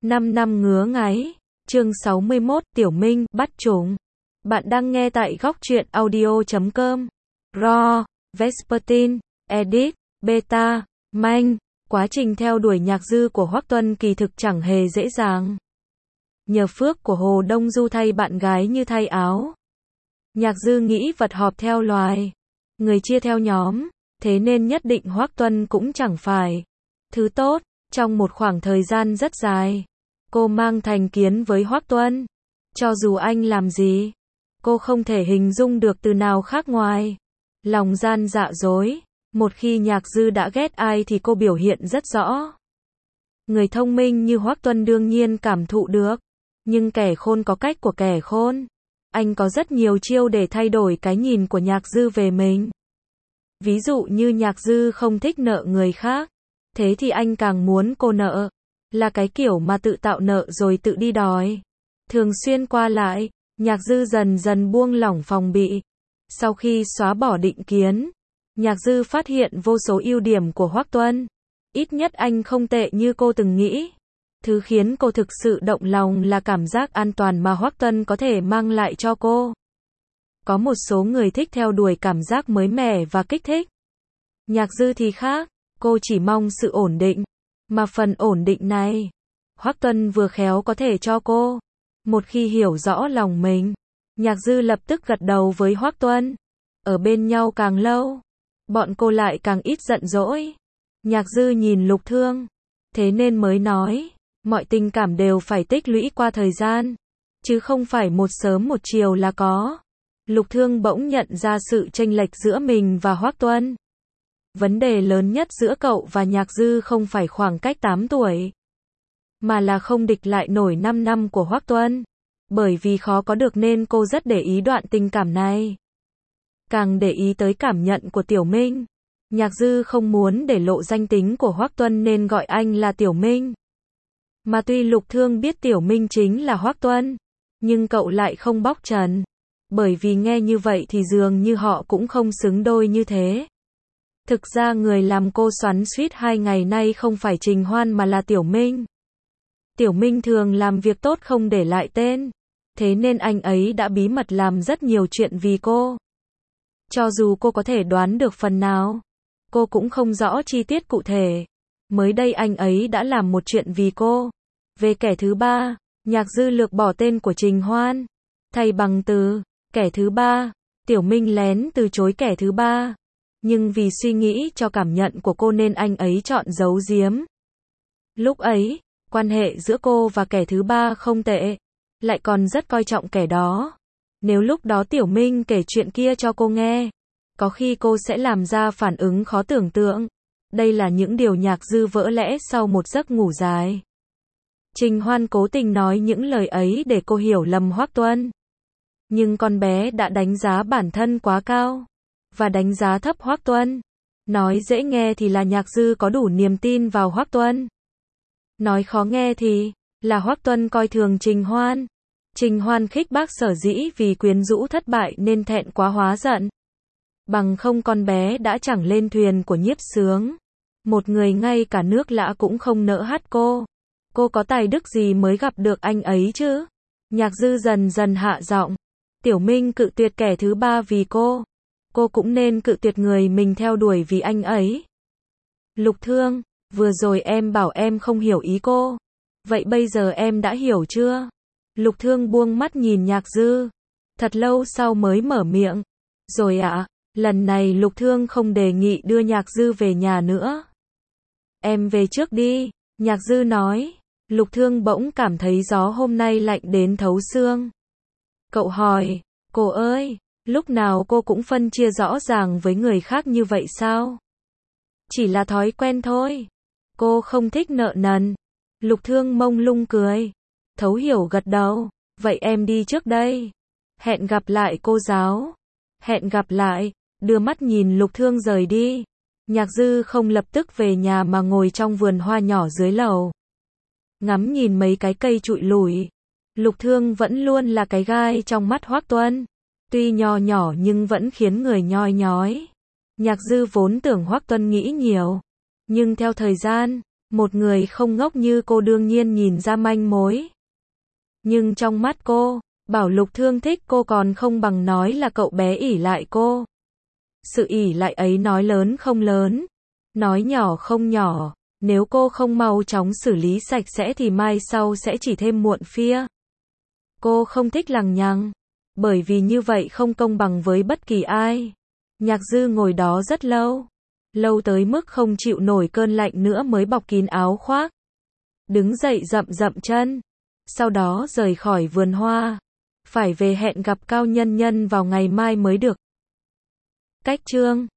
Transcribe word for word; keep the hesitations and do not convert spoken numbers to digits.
năm năm ngứa ngáy, chương sáu mươi mốt, Tiểu Minh, bắt trùng. Bạn đang nghe tại góc truyện audio chấm com. Raw, Vespertine, Edit, Beta, Manh. Quá trình theo đuổi Nhạc Dư của Hoắc Tuân kỳ thực chẳng hề dễ dàng. Nhờ phước của Hồ Đông Du thay bạn gái như thay áo. Nhạc Dư nghĩ vật họp theo loài, người chia theo nhóm, thế nên nhất định Hoắc Tuân cũng chẳng phải thứ tốt. Trong một khoảng thời gian rất dài, cô mang thành kiến với Hoắc Tuân. Cho dù anh làm gì, cô không thể hình dung được từ nào khác ngoài lòng gian dạ dối. Một khi Nhạc Dư đã ghét ai thì cô biểu hiện rất rõ. Người thông minh như Hoắc Tuân đương nhiên cảm thụ được, nhưng kẻ khôn có cách của kẻ khôn. Anh có rất nhiều chiêu để thay đổi cái nhìn của Nhạc Dư về mình. Ví dụ như Nhạc Dư không thích nợ người khác, thế thì anh càng muốn cô nợ. Là cái kiểu mà tự tạo nợ rồi tự đi đòi. Thường xuyên qua lại, Nhạc Dư dần dần buông lỏng phòng bị. Sau khi xóa bỏ định kiến, Nhạc Dư phát hiện vô số ưu điểm của Hoắc Tuân. Ít nhất anh không tệ như cô từng nghĩ. Thứ khiến cô thực sự động lòng là cảm giác an toàn mà Hoắc Tuân có thể mang lại cho cô. Có một số người thích theo đuổi cảm giác mới mẻ và kích thích. Nhạc Dư thì khác, cô chỉ mong sự ổn định. Mà phần ổn định này, Hoắc Tuân vừa khéo có thể cho cô. Một khi hiểu rõ lòng mình, Nhạc Dư lập tức gật đầu với Hoắc Tuân. Ở bên nhau càng lâu, bọn cô lại càng ít giận dỗi. Nhạc Dư nhìn Lục Thương, thế nên mới nói, mọi tình cảm đều phải tích lũy qua thời gian, chứ không phải một sớm một chiều là có. Lục Thương bỗng nhận ra sự chênh lệch giữa mình và Hoắc Tuân. Vấn đề lớn nhất giữa cậu và Nhạc Dư không phải khoảng cách tám tuổi, mà là không địch lại nổi năm năm của Hoắc Tuân. Bởi vì khó có được nên cô rất để ý đoạn tình cảm này. Càng để ý tới cảm nhận của Tiểu Minh. Nhạc Dư không muốn để lộ danh tính của Hoắc Tuân nên gọi anh là Tiểu Minh. Mà tuy Lục Thương biết Tiểu Minh chính là Hoắc Tuân, nhưng cậu lại không bóc trần. Bởi vì nghe như vậy thì dường như họ cũng không xứng đôi như thế. Thực ra người làm cô xoắn xuýt hai ngày nay không phải Trình Hoan mà là Tiểu Minh. Tiểu Minh thường làm việc tốt không để lại tên, thế nên anh ấy đã bí mật làm rất nhiều chuyện vì cô. Cho dù cô có thể đoán được phần nào, cô cũng không rõ chi tiết cụ thể. Mới đây anh ấy đã làm một chuyện vì cô. Về kẻ thứ ba, Nhạc Dư lược bỏ tên của Trình Hoan, thay bằng từ kẻ thứ ba. Tiểu Minh lén từ chối kẻ thứ ba, nhưng vì suy nghĩ cho cảm nhận của cô nên anh ấy chọn giấu giếm. Lúc ấy, quan hệ giữa cô và kẻ thứ ba không tệ, lại còn rất coi trọng kẻ đó. Nếu lúc đó Tiểu Minh kể chuyện kia cho cô nghe, có khi cô sẽ làm ra phản ứng khó tưởng tượng. Đây là những điều Nhạc Dư vỡ lẽ sau một giấc ngủ dài. Trình Hoan cố tình nói những lời ấy để cô hiểu lầm Hoắc Tuân. Nhưng con bé đã đánh giá bản thân quá cao, và đánh giá thấp Hoắc Tuân. Nói dễ nghe thì là Nhạc Dư có đủ niềm tin vào Hoắc Tuân. Nói khó nghe thì là Hoắc Tuân coi thường Trình Hoan. Trình Hoan khích bác sở dĩ vì quyến rũ thất bại nên thẹn quá hóa giận. Bằng không con bé đã chẳng lên thuyền của Nhiếp Sướng. Một người ngay cả nước lã cũng không nỡ hát cô. Cô có tài đức gì mới gặp được anh ấy chứ? Nhạc Dư dần dần hạ giọng. Tiểu Minh cự tuyệt kẻ thứ ba vì cô. Cô cũng nên cự tuyệt người mình theo đuổi vì anh ấy. Lục Thương, vừa rồi em bảo em không hiểu ý cô. Vậy bây giờ em đã hiểu chưa? Lục Thương buông mắt nhìn Nhạc Dư. Thật lâu sau mới mở miệng. Rồi ạ, à, lần này Lục Thương không đề nghị đưa Nhạc Dư về nhà nữa. Em về trước đi, Nhạc Dư nói. Lục Thương bỗng cảm thấy gió hôm nay lạnh đến thấu xương. Cậu hỏi, cô ơi, lúc nào cô cũng phân chia rõ ràng với người khác như vậy sao? Chỉ là thói quen thôi. Cô không thích nợ nần. Lục Thương mông lung cười. Thấu hiểu gật đầu. Vậy em đi trước đây. Hẹn gặp lại cô giáo. Hẹn gặp lại. Đưa mắt nhìn Lục Thương rời đi. Nhạc Dư không lập tức về nhà mà ngồi trong vườn hoa nhỏ dưới lầu. Ngắm nhìn mấy cái cây trụi lủi. Lục Thương vẫn luôn là cái gai trong mắt Hoắc Tuân. Tuy nho nhỏ nhưng vẫn khiến người nhoi nhói. Nhạc Dư vốn tưởng Hoắc Tuân nghĩ nhiều. Nhưng theo thời gian, Một người không ngốc như cô đương nhiên nhìn ra manh mối. Nhưng trong mắt cô, Bảo Lục thương thích cô còn không bằng nói là cậu bé ỷ lại cô. Sự ỷ lại ấy nói lớn không lớn, nói nhỏ không nhỏ, nếu cô không mau chóng xử lý sạch sẽ thì mai sau sẽ chỉ thêm muộn phia. Cô không thích lằng nhằng, bởi vì như vậy không công bằng với bất kỳ ai. Nhạc Dư ngồi đó rất lâu, lâu tới mức không chịu nổi cơn lạnh nữa mới bọc kín áo khoác. Đứng dậy dậm dậm chân, sau đó rời khỏi vườn hoa. Phải về hẹn gặp Cao Nhân Nhân vào ngày mai mới được. Cách chương